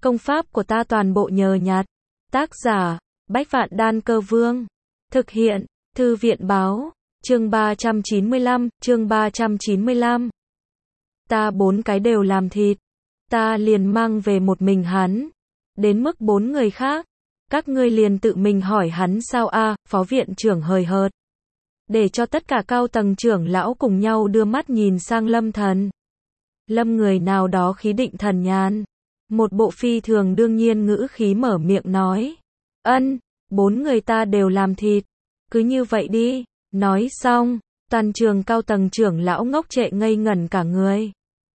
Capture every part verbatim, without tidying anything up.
Công pháp của ta toàn bộ nhờ nhặt. Tác giả, Bách Vạn Đan Cơ Vương. Thực hiện, Thư viện Báo. Chương ba trăm chín mươi lăm, chương ba trăm chín mươi lăm. Ta bốn cái đều làm thịt. Ta liền mang về một mình hắn. Đến mức bốn người khác. Các ngươi liền tự mình hỏi hắn sao a? À, phó viện trưởng hời hợt. Để cho tất cả cao tầng trưởng lão cùng nhau đưa mắt nhìn sang Lâm Thần. Lâm người nào đó khí định thần nhàn. Một bộ phi thường đương nhiên ngữ khí mở miệng nói. Ân, bốn người ta đều làm thịt. Cứ như vậy đi. Nói xong, toàn trường cao tầng trưởng lão ngốc trệ ngây ngẩn cả người.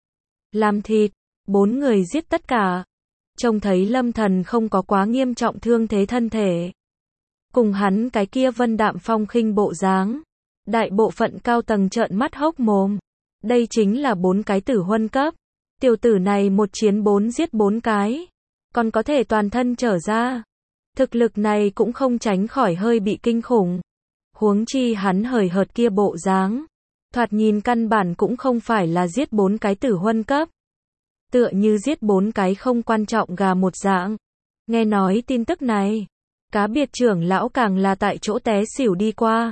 Làm thịt, bốn người giết tất cả. Trông thấy Lâm Thần không có quá nghiêm trọng thương thế thân thể. Cùng hắn cái kia vân đạm phong khinh bộ dáng. Đại bộ phận cao tầng trợn mắt hốc mồm. Đây chính là bốn cái tử huân cấp. Tiểu tử này một chiến bốn giết bốn cái. Còn có thể toàn thân trở ra. Thực lực này cũng không tránh khỏi hơi bị kinh khủng. Huống chi hắn hời hợt kia bộ dáng. Thoạt nhìn căn bản cũng không phải là giết bốn cái tử huân cấp. Tựa như giết bốn cái không quan trọng gà một dạng. Nghe nói tin tức này. Cá biệt trưởng lão càng là tại chỗ té xỉu đi qua.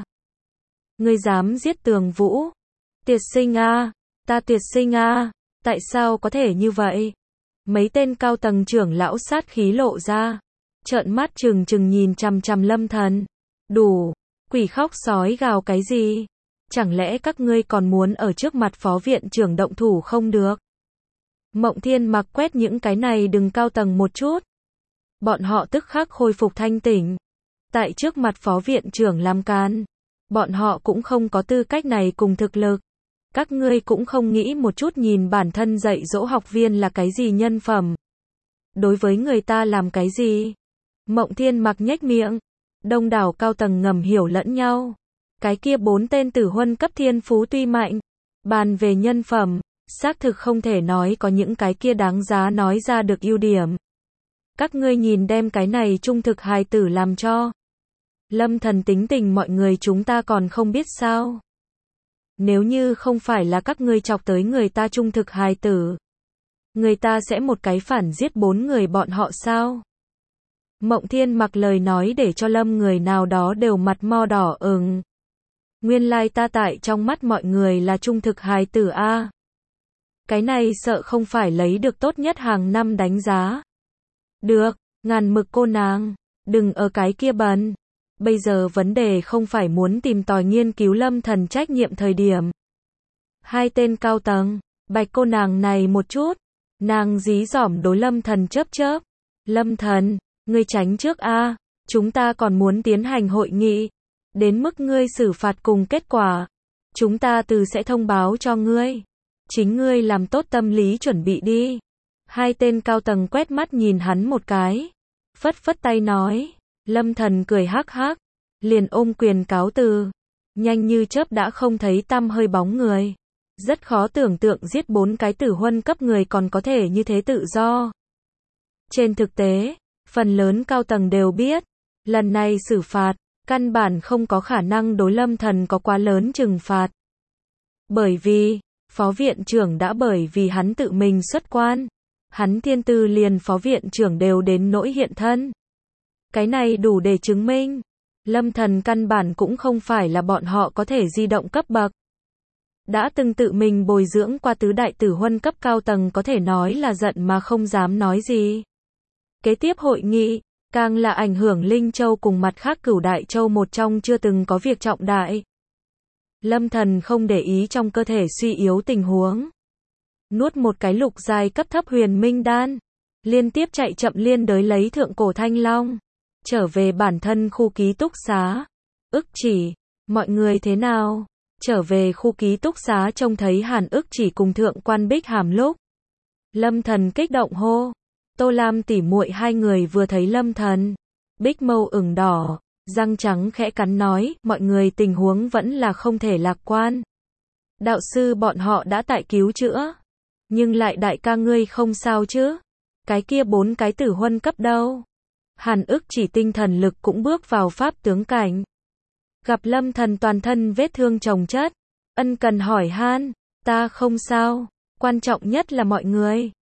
Ngươi dám giết Tường Vũ. Tiệt sinh a, ta tiệt sinh a, tại sao có thể như vậy? Mấy tên cao tầng trưởng lão sát khí lộ ra. Trợn mắt trừng trừng nhìn chằm chằm Lâm Thần. Đủ, quỷ khóc sói gào cái gì? Chẳng lẽ các ngươi còn muốn ở trước mặt phó viện trưởng động thủ không được? Mộng Thiên Mặc quét những cái này đừng cao tầng một chút. Bọn họ tức khắc khôi phục thanh tỉnh. Tại trước mặt phó viện trưởng làm can. Bọn họ cũng không có tư cách này cùng thực lực. Các ngươi cũng không nghĩ một chút nhìn bản thân dạy dỗ học viên là cái gì nhân phẩm. Đối với người ta làm cái gì? Mộng Thiên Mặc nhếch miệng. Đông đảo cao tầng ngầm hiểu lẫn nhau. Cái kia bốn tên tử huân cấp thiên phú tuy mạnh. Bàn về nhân phẩm, xác thực không thể nói có những cái kia đáng giá nói ra được ưu điểm. Các ngươi nhìn đem cái này trung thực hài tử làm cho. Lâm Thần tính tình mọi người chúng ta còn không biết sao. Nếu như không phải là các ngươi chọc tới người ta trung thực hài tử. Người ta sẽ một cái phản giết bốn người bọn họ sao? Mộng Thiên Mặc lời nói để cho Lâm người nào đó đều mặt mo đỏ ửng. Nguyên lai ta tại trong mắt mọi người là trung thực hài tử a. Cái này sợ không phải lấy được tốt nhất hàng năm đánh giá. Được, ngàn mực cô nàng, đừng ở cái kia bần. Bây giờ vấn đề không phải muốn tìm tòi nghiên cứu Lâm Thần trách nhiệm thời điểm. Hai tên cao tầng, bạch cô nàng này một chút. Nàng dí dỏm đối Lâm Thần chớp chớp. Lâm Thần, ngươi tránh trước a, chúng ta còn muốn tiến hành hội nghị. Đến mức ngươi xử phạt cùng kết quả. Chúng ta từ sẽ thông báo cho ngươi. Chính ngươi làm tốt tâm lý chuẩn bị đi. Hai tên cao tầng quét mắt nhìn hắn một cái. Phất phất tay nói. Lâm Thần cười hắc hắc. Liền ôm quyền cáo từ. Nhanh như chớp đã không thấy tăm hơi bóng người. Rất khó tưởng tượng giết bốn cái tử huân cấp người còn có thể như thế tự do. Trên thực tế, phần lớn cao tầng đều biết. Lần này xử phạt, căn bản không có khả năng đối Lâm Thần có quá lớn trừng phạt. Bởi vì, phó viện trưởng đã bởi vì hắn tự mình xuất quan. Hắn thiên tư liền phó viện trưởng đều đến nỗi hiện thân. Cái này đủ để chứng minh. Lâm Thần căn bản cũng không phải là bọn họ có thể di động cấp bậc. Đã từng tự mình bồi dưỡng qua tứ đại tử huân cấp cao tầng có thể nói là giận mà không dám nói gì. Kế tiếp hội nghị, càng là ảnh hưởng Linh Châu cùng mặt khác Cửu Đại Châu một trong chưa từng có việc trọng đại. Lâm Thần không để ý trong cơ thể suy yếu tình huống. Nuốt một cái lục giai cấp thấp huyền minh đan. Liên tiếp chạy chậm liên đới lấy thượng cổ thanh long. Trở về bản thân khu ký túc xá. Ức Chỉ, mọi người thế nào? Trở về khu ký túc xá trông thấy Hàn Ức Chỉ cùng thượng quan Bích Hàm lúc. Lâm Thần kích động hô. Tô Lam tỉ muội hai người vừa thấy Lâm Thần. Bích mâu ửng đỏ, răng trắng khẽ cắn nói, mọi người tình huống vẫn là không thể lạc quan. Đạo sư bọn họ đã tại cứu chữa. Nhưng lại đại ca ngươi không sao chứ? Cái kia bốn cái tử huân cấp đâu? Hàn Ức Chỉ tinh thần lực cũng bước vào pháp tướng cảnh. Gặp Lâm Thần toàn thân vết thương chồng chất. Ân cần hỏi han, ta không sao. Quan trọng nhất là mọi người.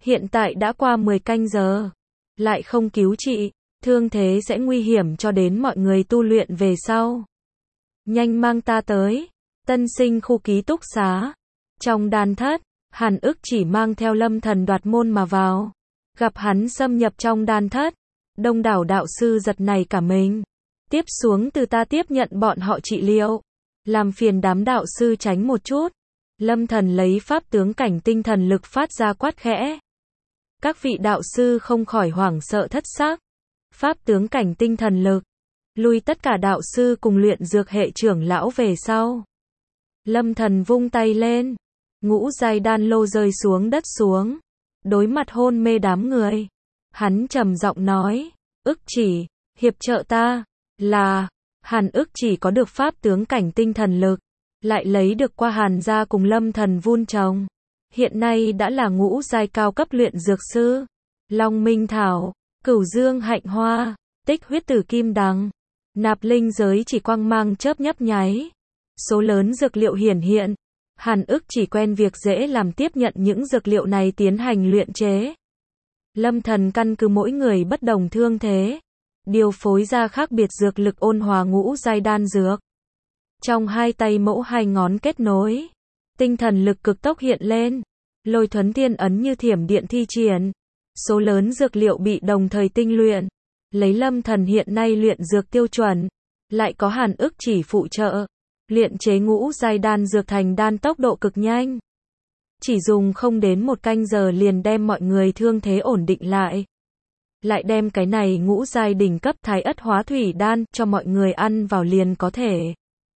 Hiện tại đã qua mười canh giờ. Lại không cứu trị, thương thế sẽ nguy hiểm cho đến mọi người tu luyện về sau. Nhanh mang ta tới. Tân sinh khu ký túc xá. Trong đan thất, Hàn Ức Chỉ mang theo Lâm Thần đoạt môn mà vào. Gặp hắn xâm nhập trong đan thất, đông đảo đạo sư giật nảy cả mình. Tiếp xuống từ ta tiếp nhận bọn họ trị liệu. Làm phiền đám đạo sư tránh một chút. Lâm Thần lấy pháp tướng cảnh tinh thần lực phát ra quát khẽ. Các vị đạo sư không khỏi hoảng sợ thất sắc. Pháp tướng cảnh tinh thần lực. Lui tất cả đạo sư cùng luyện dược hệ trưởng lão về sau. Lâm Thần vung tay lên. Ngũ giai đan lô rơi xuống đất xuống. Đối mặt hôn mê đám người. Hắn trầm giọng nói. Ức Chỉ, hiệp trợ ta. Là, Hàn Ức Chỉ có được pháp tướng cảnh tinh thần lực. Lại lấy được qua Hàn gia cùng Lâm Thần vun trồng. Hiện nay đã là ngũ giai cao cấp luyện dược sư. Long Minh Thảo, Cửu Dương Hạnh Hoa, Tích Huyết Tử Kim Đằng, Nạp Linh Giới chỉ quang mang chớp nhấp nháy. Số lớn dược liệu hiển hiện. Hàn Ức Chỉ quen việc dễ làm tiếp nhận những dược liệu này tiến hành luyện chế. Lâm Thần căn cứ mỗi người bất đồng thương thế, điều phối ra khác biệt dược lực ôn hòa ngũ giai đan dược. Trong hai tay mẫu hai ngón kết nối, tinh thần lực cực tốc hiện lên, Lôi Thuấn Thiên ấn như thiểm điện thi triển. Số lớn dược liệu bị đồng thời tinh luyện, lấy Lâm Thần hiện nay luyện dược tiêu chuẩn, lại có Hàn Ức Chỉ phụ trợ, luyện chế ngũ giai đan dược thành đan tốc độ cực nhanh. Chỉ dùng không đến một canh giờ liền đem mọi người thương thế ổn định lại. Lại đem cái này ngũ giai đỉnh cấp thái ất hóa thủy đan cho mọi người ăn vào liền có thể.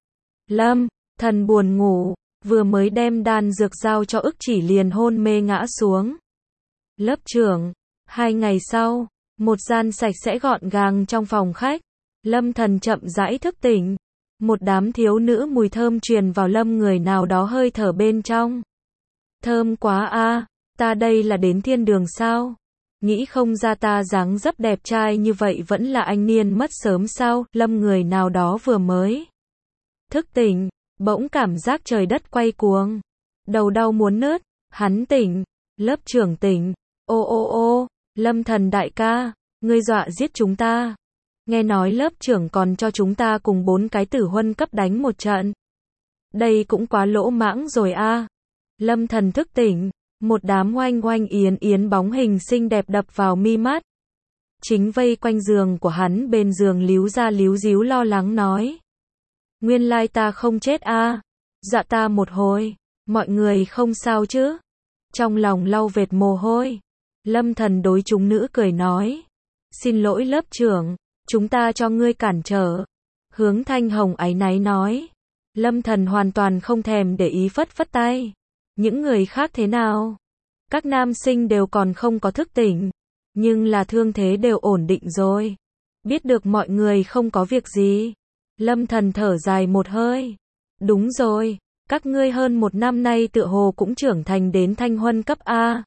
Lâm Thần buồn ngủ, vừa mới đem đan dược giao cho Ức Chỉ liền hôn mê ngã xuống. Lớp trưởng, hai ngày sau, một gian sạch sẽ gọn gàng trong phòng khách, Lâm Thần chậm rãi thức tỉnh. Một đám thiếu nữ mùi thơm truyền vào Lâm người nào đó hơi thở bên trong. Thơm quá a, ta đây là đến thiên đường sao? Nghĩ không ra ta dáng dấp đẹp trai như vậy vẫn là anh niên mất sớm sao? Lâm người nào đó vừa mới thức tỉnh, bỗng cảm giác trời đất quay cuồng, đầu đau muốn nứt. Hắn tỉnh, lớp trưởng tỉnh. Ô ô ô, Lâm Thần đại ca, ngươi dọa giết chúng ta. Nghe nói lớp trưởng còn cho chúng ta cùng bốn cái tử huân cấp đánh một trận. Đây cũng quá lỗ mãng rồi a. Lâm Thần thức tỉnh, một đám oanh oanh yến yến bóng hình xinh đẹp đập vào mi mắt. Chính vây quanh giường của hắn bên giường líu ra líu díu lo lắng nói. Nguyên lai ta không chết a, dạ ta một hồi, mọi người không sao chứ? Trong lòng lau vệt mồ hôi, Lâm Thần đối chúng nữ cười nói. Xin lỗi lớp trưởng, chúng ta cho ngươi cản trở. Hướng Thanh Hồng áy náy nói. Lâm Thần hoàn toàn không thèm để ý phất phất tay. Những người khác thế nào? Các nam sinh đều còn không có thức tỉnh, nhưng là thương thế đều ổn định rồi. Biết được mọi người không có việc gì, Lâm Thần thở dài một hơi. Đúng rồi, các ngươi hơn một năm nay tựa hồ cũng trưởng thành đến thanh huân cấp A.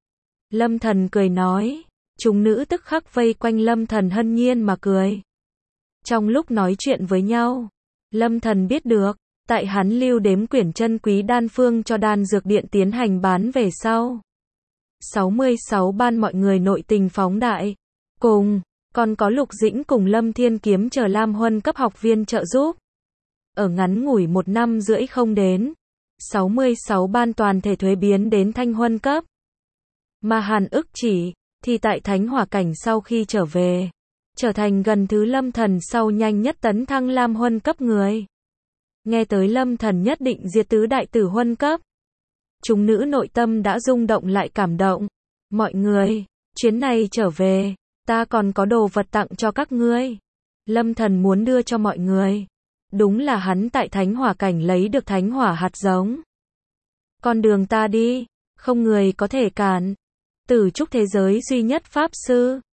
Lâm Thần cười nói. Chúng nữ tức khắc vây quanh Lâm Thần hân nhiên mà cười. Trong lúc nói chuyện với nhau, Lâm Thần biết được, tại hắn lưu đếm quyển chân quý đan phương cho đan dược điện tiến hành bán về sau. sáu mươi sáu ban mọi người nội tình phóng đại. Cùng, còn có Lục Dĩnh cùng Lâm Thiên Kiếm chờ Lam Huân cấp học viên trợ giúp. Ở ngắn ngủi một năm rưỡi không đến, sáu mươi sáu ban toàn thể thuế biến đến thanh huân cấp. Mà Hàn Ức Chỉ thì tại thánh hỏa cảnh sau khi trở về, trở thành gần thứ Lâm Thần sau nhanh nhất tấn thăng Lam Huân cấp người. Nghe tới Lâm Thần nhất định diệt tứ đại tử huân cấp, chúng nữ nội tâm đã rung động lại cảm động. Mọi người, chuyến này trở về, ta còn có đồ vật tặng cho các ngươi. Lâm Thần muốn đưa cho mọi người. Đúng là hắn tại thánh hỏa cảnh lấy được thánh hỏa hạt giống. Con đường ta đi, không người có thể cản. Tử trúc thế giới duy nhất pháp sư,